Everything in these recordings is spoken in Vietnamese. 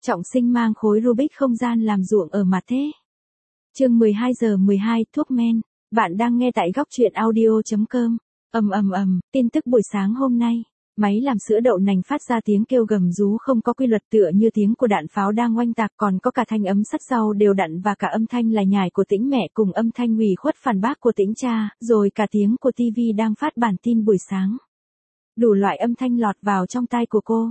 Trọng Sinh mang khối Rubik không gian làm ruộng ở mặt thế. Chương 12:12 thuốc men. Bạn đang nghe tại góc truyện audio.com. Tin tức buổi sáng hôm nay. Máy làm sữa đậu nành phát ra tiếng kêu gầm rú không có quy luật tựa như tiếng của đạn pháo đang oanh tạc, còn có cả thanh ấm sắt rau đều đặn và cả âm thanh lải nhải của Tĩnh mẹ cùng âm thanh ủy khuất phản bác của Tĩnh cha, rồi cả tiếng của tivi đang phát bản tin buổi sáng. Đủ loại âm thanh lọt vào trong tai của cô.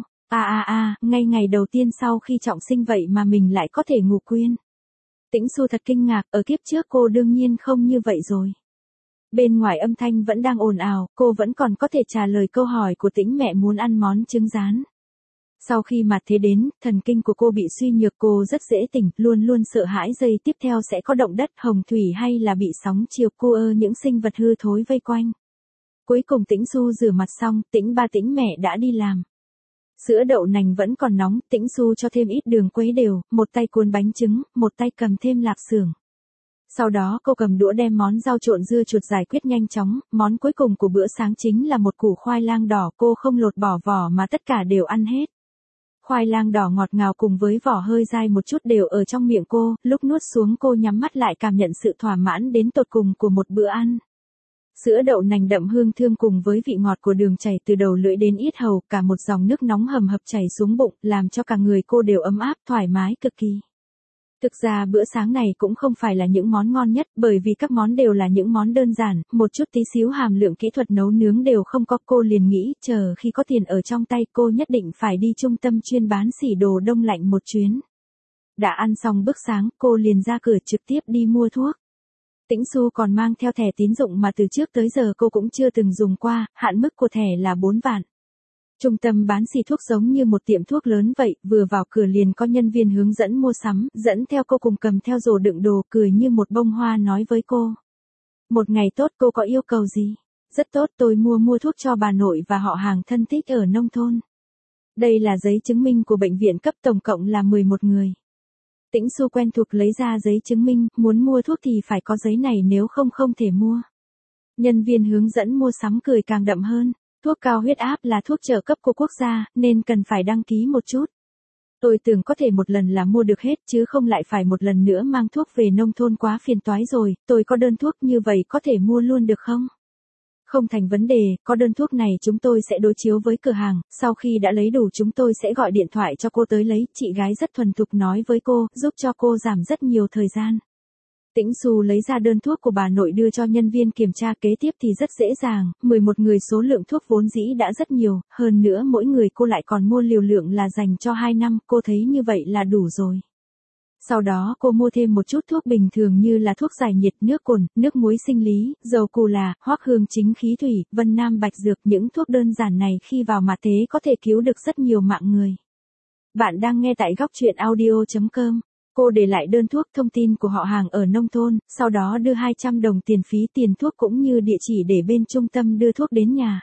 Ngay ngày đầu tiên sau khi Trọng Sinh vậy mà mình lại có thể ngủ quên. Tĩnh Xu thật kinh ngạc, ở kiếp trước cô đương nhiên không như vậy rồi. Bên ngoài âm thanh vẫn đang ồn ào, cô vẫn còn có thể trả lời câu hỏi của Tĩnh mẹ muốn ăn món trứng rán. Sau khi mặt thế đến, thần kinh của cô bị suy nhược, cô rất dễ tỉnh, luôn luôn sợ hãi giây tiếp theo sẽ có động đất, hồng thủy hay là bị sóng chiều những sinh vật hư thối vây quanh. Cuối cùng Tĩnh Xu rửa mặt xong, Tĩnh ba Tĩnh mẹ đã đi làm. Sữa đậu nành vẫn còn nóng, Tĩnh Xu cho thêm ít đường quấy đều, một tay cuốn bánh trứng, một tay cầm thêm lạp xưởng. Sau đó cô cầm đũa đem món rau trộn dưa chuột giải quyết nhanh chóng, món cuối cùng của bữa sáng chính là một củ khoai lang đỏ, cô không lột bỏ vỏ mà tất cả đều ăn hết. Khoai lang đỏ ngọt ngào cùng với vỏ hơi dai một chút đều ở trong miệng cô, lúc nuốt xuống cô nhắm mắt lại cảm nhận sự thỏa mãn đến tột cùng của một bữa ăn. Sữa đậu nành đậm hương thơm cùng với vị ngọt của đường chảy từ đầu lưỡi đến yết hầu, cả một dòng nước nóng hầm hập chảy xuống bụng, làm cho cả người cô đều ấm áp, thoải mái cực kỳ. Thực ra bữa sáng này cũng không phải là những món ngon nhất, bởi vì các món đều là những món đơn giản, một chút tí xíu hàm lượng kỹ thuật nấu nướng đều không có. Cô liền nghĩ, chờ khi có tiền ở trong tay cô nhất định phải đi trung tâm chuyên bán xỉ đồ đông lạnh một chuyến. Đã ăn xong bữa sáng, cô liền ra cửa trực tiếp đi mua thuốc. Tĩnh Xu còn mang theo thẻ tín dụng mà từ trước tới giờ cô cũng chưa từng dùng qua, hạn mức của thẻ là 4 vạn. Trung tâm bán xỉ thuốc giống như một tiệm thuốc lớn vậy, vừa vào cửa liền có nhân viên hướng dẫn mua sắm, dẫn theo cô cùng cầm theo rổ đựng đồ, cười như một bông hoa nói với cô. Một ngày tốt, cô có yêu cầu gì? Rất tốt, tôi mua thuốc cho bà nội và họ hàng thân thích ở nông thôn. Đây là giấy chứng minh của bệnh viện cấp, tổng cộng là 11 người. Tĩnh Xu quen thuộc lấy ra giấy chứng minh, muốn mua thuốc thì phải có giấy này nếu không không thể mua. Nhân viên hướng dẫn mua sắm cười càng đậm hơn. Thuốc cao huyết áp là thuốc trợ cấp của quốc gia, nên cần phải đăng ký một chút. Tôi tưởng có thể một lần là mua được hết chứ không lại phải một lần nữa mang thuốc về nông thôn, quá phiền toái rồi, tôi có đơn thuốc như vậy có thể mua luôn được không? Không thành vấn đề, có đơn thuốc này chúng tôi sẽ đối chiếu với cửa hàng, sau khi đã lấy đủ chúng tôi sẽ gọi điện thoại cho cô tới lấy, chị gái rất thuần thục nói với cô, giúp cho cô giảm rất nhiều thời gian. Tĩnh Xu lấy ra đơn thuốc của bà nội đưa cho nhân viên kiểm tra, kế tiếp thì rất dễ dàng, 11 người số lượng thuốc vốn dĩ đã rất nhiều, hơn nữa mỗi người cô lại còn mua liều lượng là dành cho 2 năm, cô thấy như vậy là đủ rồi. Sau đó cô mua thêm một chút thuốc bình thường như là thuốc giải nhiệt, nước cồn, nước muối sinh lý, dầu cù là, hoắc hương chính khí thủy, vân nam bạch dược, những thuốc đơn giản này khi vào mặt thế có thể cứu được rất nhiều mạng người. Bạn đang nghe tại góc truyện audio.com. Cô để lại đơn thuốc, thông tin của họ hàng ở nông thôn, sau đó đưa 200 đồng tiền phí tiền thuốc cũng như địa chỉ để bên trung tâm đưa thuốc đến nhà.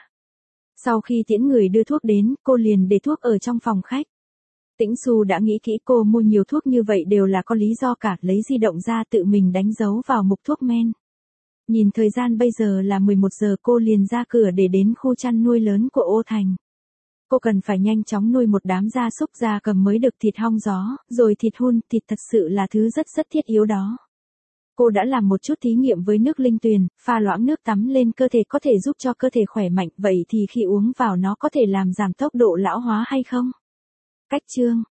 Sau khi tiễn người đưa thuốc đến, cô liền để thuốc ở trong phòng khách. Tĩnh Xu đã nghĩ kỹ, cô mua nhiều thuốc như vậy đều là có lý do cả, lấy di động ra tự mình đánh dấu vào mục thuốc men. Nhìn thời gian bây giờ là 11 giờ, cô liền ra cửa để đến khu chăn nuôi lớn của Ô Thành. Cô cần phải nhanh chóng nuôi một đám gia súc gia cầm mới được, thịt hong gió, rồi thịt hun, thịt thật sự là thứ rất thiết yếu đó. Cô đã làm một chút thí nghiệm với nước linh tuyền, pha loãng nước tắm lên cơ thể có thể giúp cho cơ thể khỏe mạnh, vậy thì khi uống vào nó có thể làm giảm tốc độ lão hóa hay không? Cách chương,